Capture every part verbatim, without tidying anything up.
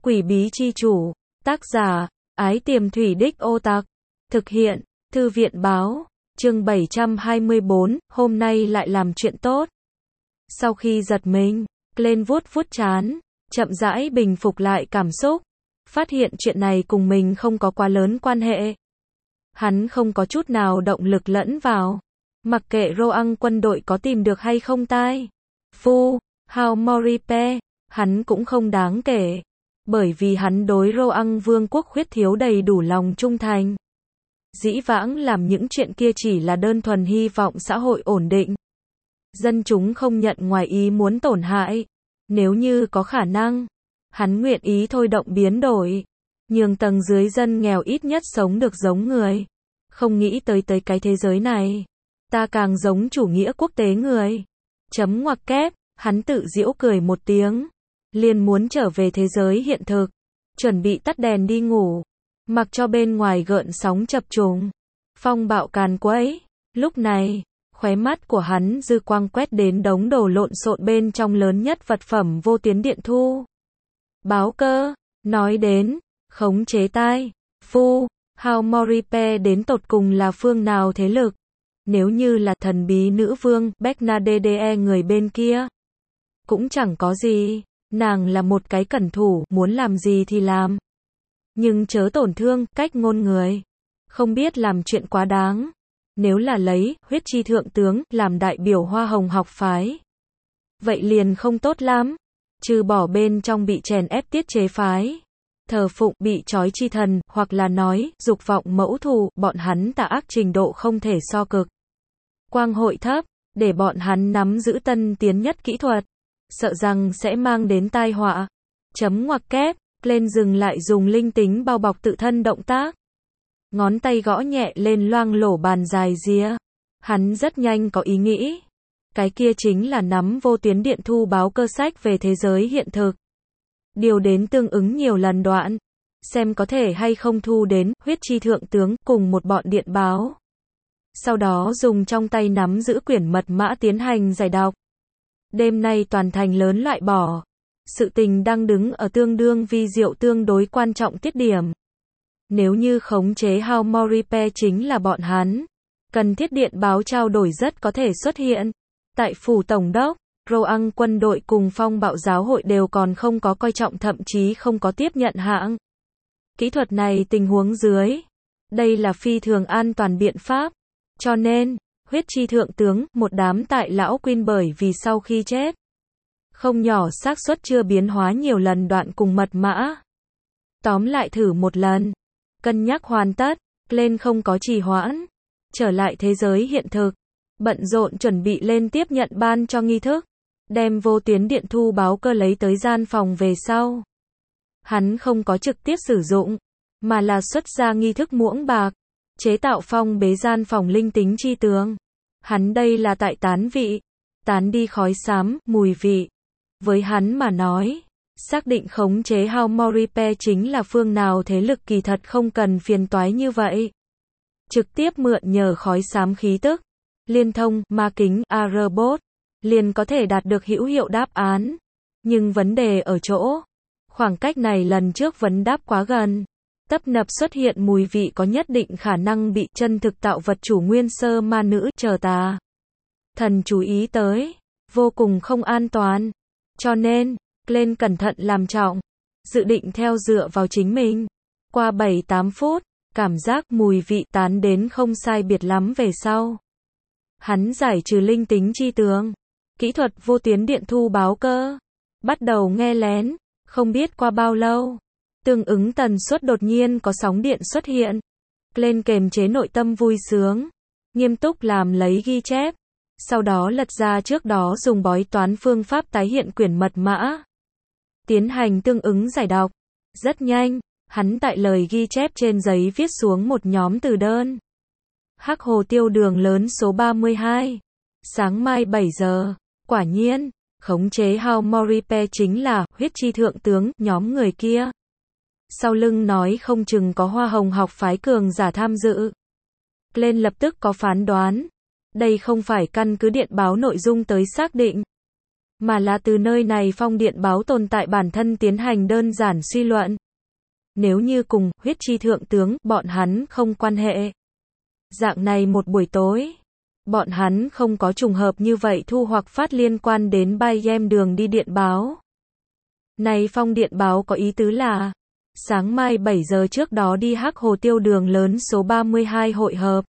Quỷ bí chi chủ, tác giả, Ái Tiềm Thủy Đích Ô Tặc, thực hiện, Thư viện báo, chương bảy trăm hai mươi bốn, hôm nay lại làm chuyện tốt. Sau khi giật mình, Glenn vuốt vuốt trán, chậm rãi bình phục lại cảm xúc, phát hiện chuyện này cùng mình không có quá lớn quan hệ. Hắn không có chút nào động lực lẫn vào, mặc kệ Roang quân đội có tìm được hay không tai. Phu, Hao Moripe, hắn cũng không đáng kể, bởi vì hắn đối Roang vương quốc khuyết thiếu đầy đủ lòng trung thành. Dĩ vãng làm những chuyện kia chỉ là đơn thuần hy vọng xã hội ổn định. Dân chúng không nhận ngoài ý muốn tổn hại. Nếu như có khả năng, hắn nguyện ý thôi động biến đổi, nhường tầng dưới dân nghèo ít nhất sống được giống người. Không nghĩ tới tới cái thế giới này, ta càng giống chủ nghĩa quốc tế người. Chấm ngoặc kép, hắn tự giễu cười một tiếng, liền muốn trở về thế giới hiện thực, chuẩn bị tắt đèn đi ngủ, mặc cho bên ngoài gợn sóng chập trùng, phong bạo càn quấy. Lúc này, khóe mắt của hắn dư quang quét đến đống đồ lộn xộn bên trong lớn nhất vật phẩm vô tuyến điện thu báo cơ. Nói đến khống chế tai, Phu, Hao Moripe đến tột cùng là phương nào thế lực? Nếu như là thần bí nữ vương Bernadette người bên kia, cũng chẳng có gì, nàng là một cái cẩn thủ, muốn làm gì thì làm. Nhưng chớ tổn thương cách ngôn người, không biết làm chuyện quá đáng. Nếu là lấy huyết chi thượng tướng làm đại biểu Hoa Hồng học phái, vậy liền không tốt lắm. Trừ bỏ bên trong bị chèn ép tiết chế phái, thờ phụng bị trói chi thần, hoặc là nói dục vọng mẫu thù, bọn hắn tà ác trình độ không thể so cực. Quang hội thấp, để bọn hắn nắm giữ tân tiến nhất kỹ thuật, sợ rằng sẽ mang đến tai họa. Chấm ngoặc kép, lên dừng lại dùng linh tính bao bọc tự thân động tác. Ngón tay gõ nhẹ lên loang lổ bàn dài ria. Hắn rất nhanh có ý nghĩ. Cái kia chính là nắm vô tuyến điện thu báo cơ sách về thế giới hiện thực. Điều đến tương ứng nhiều lần đoạn. Xem có thể hay không thu đến huyết chi thượng tướng cùng một bọn điện báo. Sau đó dùng trong tay nắm giữ quyển mật mã tiến hành giải đọc. Đêm nay toàn thành lớn loại bỏ. Sự tình đang đứng ở tương đương vi diệu tương đối quan trọng tiết điểm. Nếu như khống chế Hao Moripe chính là bọn hắn, cần thiết điện báo trao đổi rất có thể xuất hiện. Tại phủ tổng đốc, Roang quân đội cùng phong bạo giáo hội đều còn không có coi trọng, thậm chí không có tiếp nhận hạng. Kỹ thuật này tình huống dưới, đây là phi thường an toàn biện pháp. Cho nên, huyết chi thượng tướng, một đám tại lão Queen bởi vì sau khi chết, không nhỏ xác suất chưa biến hóa nhiều lần đoạn cùng mật mã. Tóm lại thử một lần. Cân nhắc hoàn tất, lên không có trì hoãn, trở lại thế giới hiện thực, bận rộn chuẩn bị lên tiếp nhận ban cho nghi thức, đem vô tuyến điện thu báo cơ lấy tới gian phòng về sau. Hắn không có trực tiếp sử dụng, mà là xuất ra nghi thức muỗng bạc, chế tạo phong bế gian phòng linh tính chi tường. Hắn đây là tại tán vị, tán đi khói xám, mùi vị. Với hắn mà nói, xác định khống chế Hao Moripe chính là phương nào thế lực kỳ thật không cần phiền toái như vậy. Trực tiếp mượn nhờ khói xám khí tức, liên thông, ma kính, a rờ bot, liền có thể đạt được hữu hiệu đáp án. Nhưng vấn đề ở chỗ, khoảng cách này lần trước vấn đáp quá gần. Tấp nập xuất hiện mùi vị có nhất định khả năng bị chân thực tạo vật chủ nguyên sơ ma nữ chờ tà thần chú ý tới, vô cùng không an toàn. Cho nên, lên cẩn thận làm trọng, dự định theo dựa vào chính mình. Qua bảy tám phút, cảm giác mùi vị tán đến không sai biệt lắm về sau. Hắn giải trừ linh tính chi tường, kỹ thuật vô tuyến điện thu báo cơ, bắt đầu nghe lén, không biết qua bao lâu, tương ứng tần suất đột nhiên có sóng điện xuất hiện. Lên kềm chế nội tâm vui sướng, nghiêm túc làm lấy ghi chép, sau đó lật ra trước đó dùng bói toán phương pháp tái hiện quyển mật mã, tiến hành tương ứng giải đọc. Rất nhanh, hắn tại lời ghi chép trên giấy viết xuống một nhóm từ đơn. Hắc hồ tiêu đường lớn số ba mươi hai. Sáng mai bảy giờ. Quả nhiên, khống chế Hao Moripe chính là huyết chi thượng tướng, nhóm người kia. Sau lưng nói không chừng có Hoa Hồng học phái cường giả tham dự. Lên lập tức có phán đoán. Đây không phải căn cứ điện báo nội dung tới xác định. mà là từ nơi này phong điện báo tồn tại bản thân tiến hành đơn giản suy luận. Nếu như cùng huyết chi thượng tướng, bọn hắn không quan hệ. Dạng này một buổi tối, bọn hắn không có trùng hợp như vậy thu hoặc phát liên quan đến Bayem đường đi điện báo. Này phong điện báo có ý tứ là, sáng mai bảy giờ trước đó đi Hắc Hồ Tiêu đường lớn số ba mươi hai hội hợp.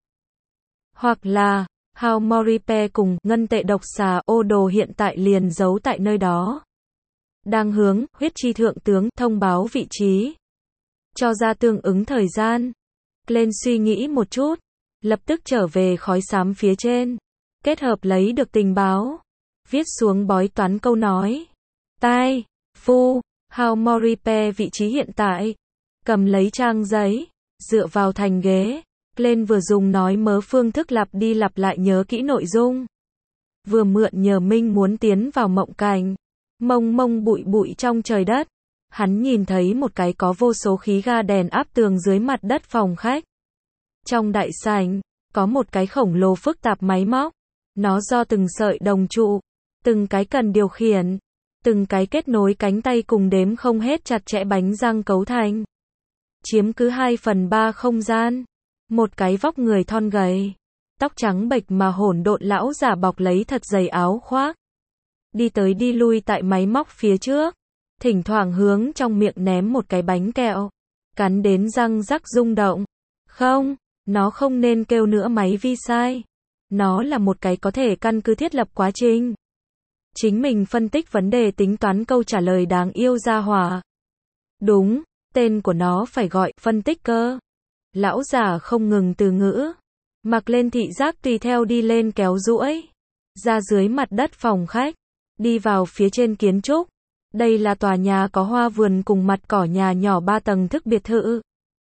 Hoặc là, Hao Moripe cùng ngân tệ độc xà ô đồ hiện tại liền giấu tại nơi đó. Đang hướng huyết chi thượng tướng thông báo vị trí. Cho ra tương ứng thời gian. Lên suy nghĩ một chút. Lập tức trở về khói xám phía trên. Kết hợp lấy được tình báo. Viết xuống bói toán câu nói. Tai, Phu, Hao Moripe vị trí hiện tại. Cầm lấy trang giấy. Dựa vào thành ghế. Lên vừa dùng nói mớ phương thức lặp đi lặp lại nhớ kỹ nội dung. Vừa mượn nhờ Minh muốn tiến vào mộng cảnh. Mông mông bụi bụi trong trời đất. Hắn nhìn thấy một cái có vô số khí ga đèn áp tường dưới mặt đất phòng khách. Trong đại sảnh, có một cái khổng lồ phức tạp máy móc. Nó do từng sợi đồng trụ, từng cái cần điều khiển, từng cái kết nối cánh tay cùng đếm không hết chặt chẽ bánh răng cấu thành. Chiếm cứ hai phần ba không gian. Một cái vóc người thon gầy, tóc trắng bệch mà hỗn độn lão giả bọc lấy thật dày áo khoác. Đi tới đi lui tại máy móc phía trước, thỉnh thoảng hướng trong miệng ném một cái bánh kẹo, cắn đến răng rắc rung động. Không, nó không nên kêu nữa máy vi sai. Nó là một cái có thể căn cứ thiết lập quá trình. Chính mình phân tích vấn đề tính toán câu trả lời đáng yêu ra hỏa. Đúng, tên của nó phải gọi phân tích cơ. Lão giả không ngừng từ ngữ. Mặc lên thị giác tùy theo đi lên kéo duỗi. Ra dưới mặt đất phòng khách. Đi vào phía trên kiến trúc. Đây là tòa nhà có hoa vườn cùng mặt cỏ nhà nhỏ ba tầng thức biệt thự.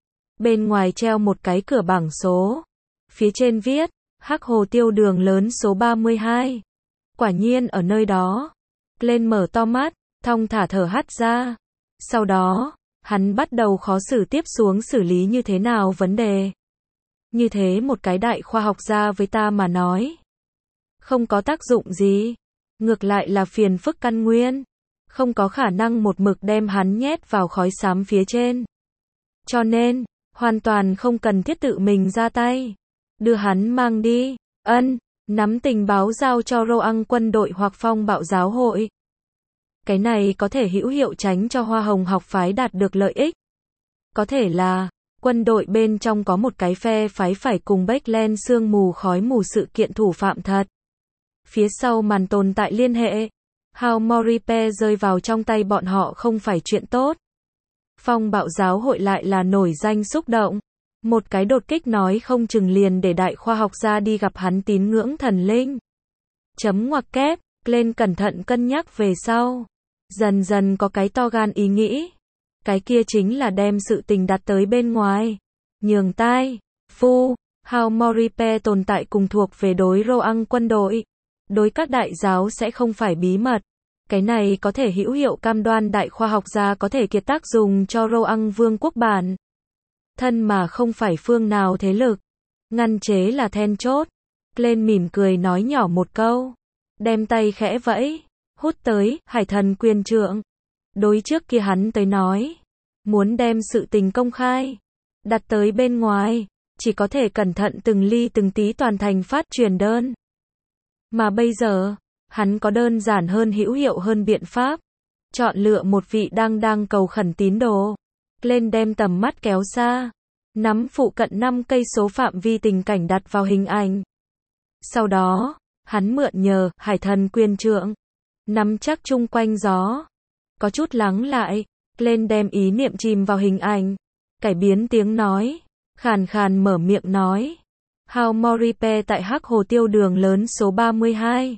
Bên ngoài treo một cái cửa bảng số. Phía trên viết, Hắc Hồ Tiêu đường lớn số ba mươi hai. Quả nhiên ở nơi đó. Lên mở to mắt, thong thả thở hắt ra. Sau đó, hắn bắt đầu khó xử tiếp xuống xử lý như thế nào vấn đề. Như thế một cái đại khoa học gia với ta mà nói. Không có tác dụng gì. Ngược lại là phiền phức căn nguyên. Không có khả năng một mực đem hắn nhét vào khói xám phía trên. Cho nên, hoàn toàn không cần thiết tự mình ra tay. Đưa hắn mang đi. Ân, nắm tình báo giao cho Roang quân đội hoặc phong bạo giáo hội. Cái này có thể hữu hiệu tránh cho Hoa Hồng học phái đạt được lợi ích. Có thể là, quân đội bên trong có một cái phe phái phải cùng Backland sương mù khói mù sự kiện thủ phạm thật. Phía sau màn tồn tại liên hệ. Hao Moripe rơi vào trong tay bọn họ không phải chuyện tốt. Phong bạo giáo hội lại là nổi danh xúc động. Một cái đột kích nói không chừng liền để đại khoa học gia đi gặp hắn tín ngưỡng thần linh. Chấm ngoặc kép, lên cẩn thận cân nhắc về sau. Dần dần có cái to gan ý nghĩ. Cái kia chính là đem sự tình đặt tới bên ngoài. Nhường tai, Phu, Hao Moripe tồn tại cùng thuộc về đối Roang quân đội. Đối các đại giáo sẽ không phải bí mật. Cái này có thể hữu hiệu cam đoan đại khoa học gia có thể kiệt tác dùng cho Roang vương quốc bản. Thân mà không phải phương nào thế lực. Ngăn chế là then chốt. Lên mỉm cười nói nhỏ một câu. Đem tay khẽ vẫy. Hút tới, hải thần quyền trượng. Đối trước kia hắn tới nói. Muốn đem sự tình công khai. Đặt tới bên ngoài. Chỉ có thể cẩn thận từng ly từng tí toàn thành phát truyền đơn. Mà bây giờ, hắn có đơn giản hơn hữu hiệu hơn biện pháp. Chọn lựa một vị đang đang cầu khẩn tín đồ. Lên đem tầm mắt kéo xa. Nắm phụ cận năm cây số phạm vi tình cảnh đặt vào hình ảnh. Sau đó, hắn mượn nhờ hải thần quyền trượng. Nắm chắc chung quanh gió. Có chút lắng lại. Lên đem ý niệm chìm vào hình ảnh. Cải biến tiếng nói. Khàn khàn mở miệng nói. Hao Moripe tại Hắc Hồ Tiêu đường lớn số ba mươi hai.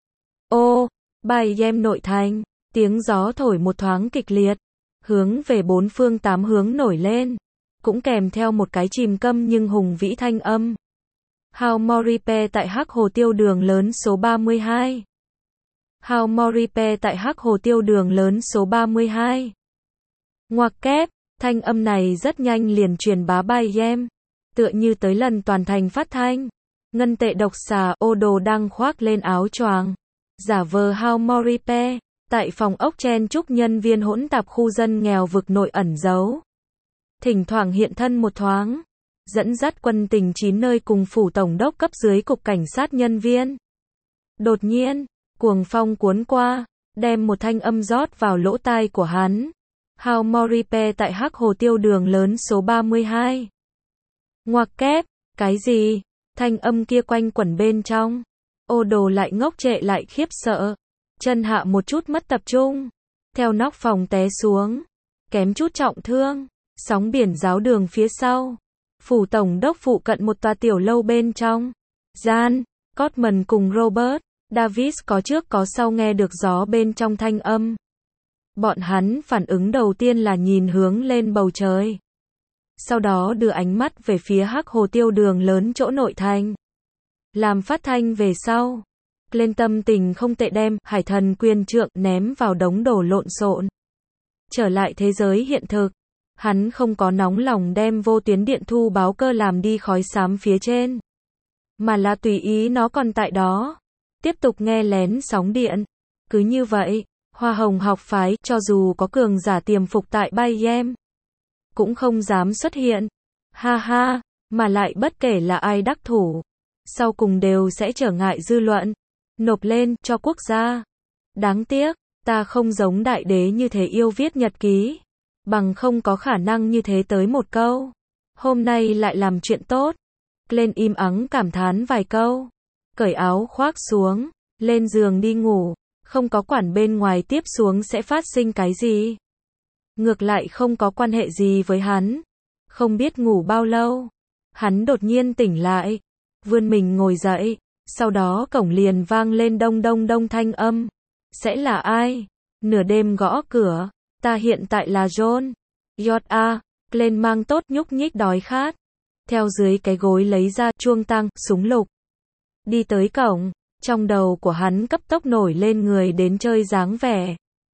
Ô, Bayem nội thành. Tiếng gió thổi một thoáng kịch liệt. Hướng về bốn phương tám hướng nổi lên. Cũng kèm theo một cái chìm câm nhưng hùng vĩ thanh âm. Hao Moripe tại Hắc Hồ Tiêu đường lớn số ba mươi hai. Hao Moripe tại Hắc Hồ Tiêu đường lớn số ba mươi hai. Ngoặc kép, thanh âm này rất nhanh liền truyền bá Bayem. Tựa như tới lần toàn thành phát thanh. Ngân tệ độc xà ô đồ đang khoác lên áo choàng. giả vờ Hao Moripe, tại phòng ốc chen chúc nhân viên hỗn tạp khu dân nghèo vực nội ẩn giấu. Thỉnh thoảng hiện thân một thoáng, dẫn dắt quân tình chín nơi cùng phủ tổng đốc cấp dưới cục cảnh sát nhân viên. Đột nhiên, cuồng phong cuốn qua, đem một thanh âm rót vào lỗ tai của hắn. Hao Moripe tại Hắc Hồ Tiêu Đường lớn số ba mươi hai. Ngoặc kép, cái gì? Thanh âm kia quanh quẩn bên trong. Ô Đồ lại ngốc trệ lại khiếp sợ. Chân hạ một chút mất tập trung. Theo nóc phòng té xuống. Kém chút trọng thương. Sóng biển giáo đường phía sau. Phủ tổng đốc phụ cận một tòa tiểu lâu bên trong. Gian, Cotman cùng Robert Davis có trước có sau nghe được gió bên trong thanh âm. Bọn hắn phản ứng đầu tiên là nhìn hướng lên bầu trời. Sau đó đưa ánh mắt về phía Hắc Hồ Tiêu Đường lớn chỗ nội thành. Làm phát thanh về sau. Lên tâm tình không tệ đem Hải Thần Quyền Trượng ném vào đống đồ lộn xộn. Trở lại thế giới hiện thực. Hắn không có nóng lòng đem vô tuyến điện thu báo cơ làm đi khói xám phía trên. Mà là tùy ý nó còn tại đó. Tiếp tục nghe lén sóng điện. Cứ như vậy, Hoa Hồng học phái, cho dù có cường giả tiềm phục tại Bayem, cũng không dám xuất hiện. Ha ha, mà lại bất kể là ai đắc thủ, sau cùng đều sẽ trở ngại dư luận, nộp lên cho quốc gia. Đáng tiếc, ta không giống đại đế như thế yêu viết nhật ký, bằng không có khả năng như thế tới một câu. Hôm nay lại làm chuyện tốt. Lên im ắng cảm thán vài câu, cởi áo khoác xuống, lên giường đi ngủ, không có quản bên ngoài tiếp xuống sẽ phát sinh cái gì. Ngược lại không có quan hệ gì với hắn. Không biết ngủ bao lâu, hắn đột nhiên tỉnh lại, vươn mình ngồi dậy, sau đó cổng liền vang lên đông đông đông thanh âm. Sẽ là ai? Nửa đêm gõ cửa, ta hiện tại là John. J.A. Lên mang tốt nhúc nhích đói khát. Theo dưới cái gối lấy ra chuông tăng, súng lục. Đi tới cổng, trong đầu của hắn cấp tốc nổi lên người đến chơi dáng vẻ.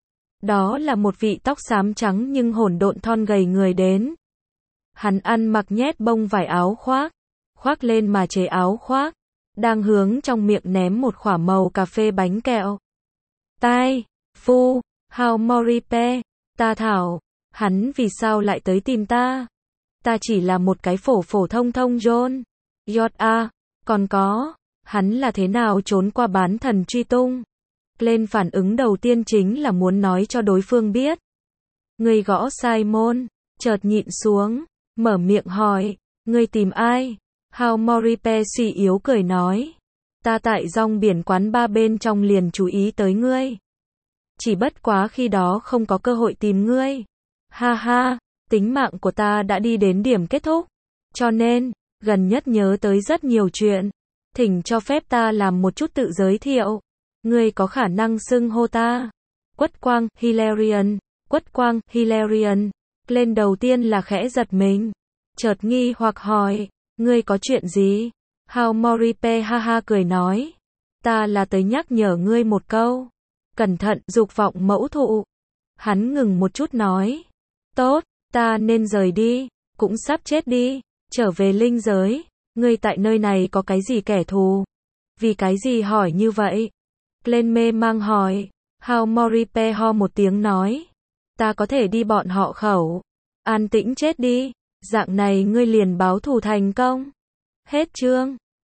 Đó là một vị tóc xám trắng nhưng hỗn độn thon gầy người đến. Hắn ăn mặc nhét bông vải áo khoác, khoác lên mà chế áo khoác, đang hướng trong miệng ném một khỏa màu cà phê bánh kẹo. Tai, Phu, Hao Moripe, ta thảo, hắn vì sao lại tới tìm ta? Ta chỉ là một cái phổ phổ thông thông John. J.A. Còn có, hắn là thế nào trốn qua bán thần truy tung? Lên phản ứng đầu tiên chính là muốn nói cho đối phương biết. Người gõ sai môn, chợt nhịn xuống, mở miệng hỏi, người tìm ai? Hao Moripe suy yếu cười nói, ta tại rong biển quán ba bên trong liền chú ý tới ngươi. Chỉ bất quá khi đó không có cơ hội tìm ngươi. Ha ha, tính mạng của ta đã đi đến điểm kết thúc. Cho nên, gần nhất nhớ tới rất nhiều chuyện. Thỉnh cho phép ta làm một chút tự giới thiệu. Ngươi có khả năng xưng hô ta. Quất Quang, Hilarion. Quất Quang, Hilarion. Lên đầu tiên là khẽ giật mình. Chợt nghi hoặc hỏi, ngươi có chuyện gì? Hao Moripe ha ha cười nói, ta là tới nhắc nhở ngươi một câu. Cẩn thận, dục vọng mẫu thụ. Hắn ngừng một chút nói, tốt, ta nên rời đi, cũng sắp chết đi, trở về linh giới. Ngươi tại nơi này có cái gì kẻ thù? Vì cái gì hỏi như vậy? Lên mê mang hỏi. Hao Moripe ho một tiếng nói, ta có thể đi bọn họ khẩu. An tĩnh chết đi, dạng này ngươi liền báo thù thành công. Hết chương.